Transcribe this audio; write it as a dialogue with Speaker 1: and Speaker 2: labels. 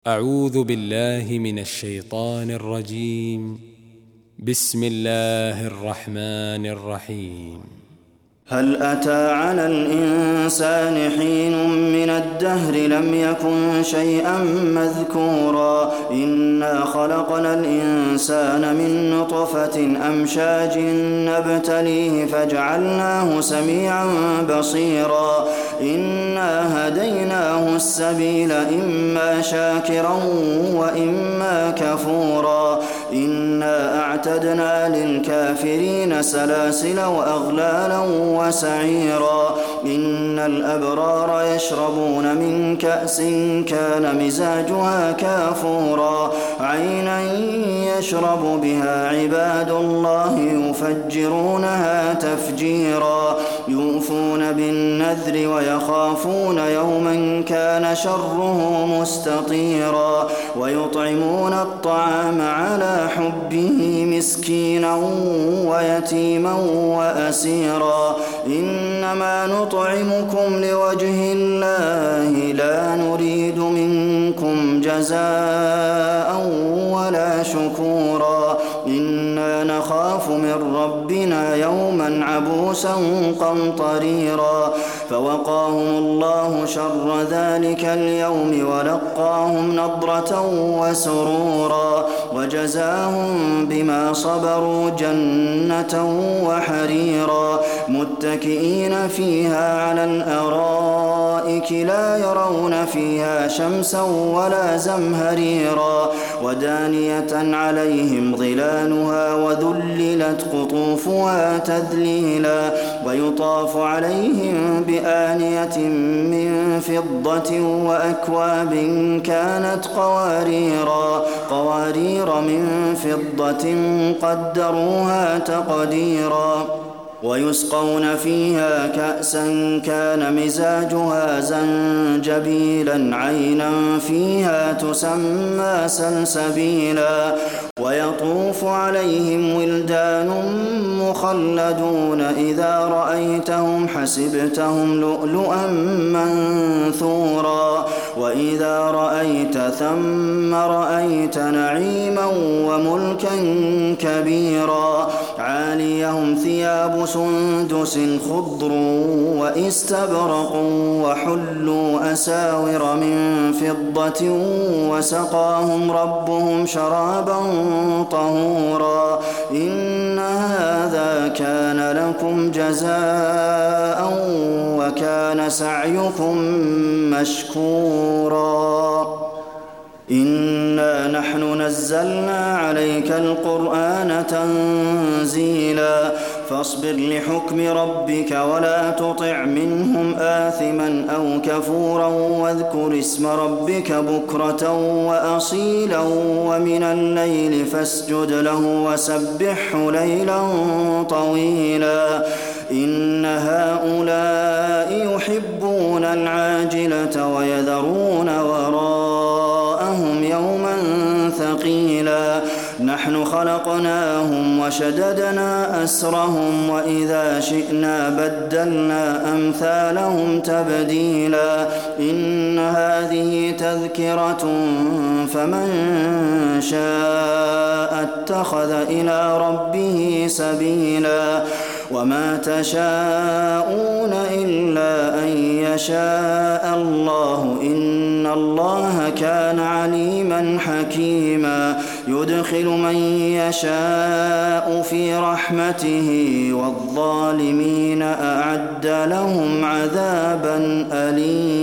Speaker 1: أعوذ بالله من الشيطان الرجيم. بسم الله الرحمن الرحيم.
Speaker 2: هل أتى على الإنسان حين من الدهر لم يكن شيئا مذكورا إنا خلقنا الإنسان من نطفة أمشاج نبتليه فجعلناه سميعا بصيرا إنا هديناه السبيل إما شاكرا وإما كفورا إنا أعتدنا للكافرين سلاسل وأغلالا وسعيرا إن الأبرار يشربون من كأس كان مزاجها كافورا عينا يشرب بها عباد الله يفجرونها تفجيرا يوفون بالنذر ويخافون يوما كان شره مستطيرا ويطعمون الطعام على حبه مسكينا ويتيما وأسيرا إنما نطعمكم لوجه الله لا نريد منكم جزاء ولا شكورا إنا نخاف من ربنا يوما عبوسا قمطريرا فوقاهم الله شر ذلك اليوم ولقاهم نضرة وسرورا وجزاهم بما صبروا جنة وحريرا متكئين فيها على الأرائك لا يرون فيها شمسا ولا زمهريرا ودانية عليهم ظلالها وذللت قطوفها تذليلا ويطاف عليهم بآنية من فضة وأكواب كانت قوارير من فضة قدروها تقديرا ويسقون فيها كأسا كان مزاجها زنجبيلا عينا فيها تسمى سلسبيلا ويطوف عليهم ولدان مخلدون إذا رأيتهم حسبتهم لؤلؤا منثورا وإذا رأيت ثم رأيت نعيما وملكا كبيرا عاليهم ثياب سندس خضر وإستبرق وحلوا أساور من فضة وسقاهم ربهم شرابا طهورا إن هذا كان لكم جزاء وكان سعيكم مشكورا إنا نحن نزلنا عليك القرآن تنزيلا فاصبر لحكم ربك ولا تطع منهم آثما أو كفورا واذكر اسم ربك بكرة وأصيلا ومن الليل فاسجد له وسبحه ليلا طويلا إن هؤلاء يحبون العاجلة ويذرون وراءهم يوما ثقيلا نحن خلقناهم وشددنا أسرهم وإذا شئنا بدلنا أمثالهم تبديلا إن هذه تذكرة فمن شاء اتخذ إلى ربه سبيلا وما تشاءون إلا أن يشاء الله إن الله كان عليما حكيما يدخل من يشاء في رحمته والظالمين أعد لهم عذابا أليما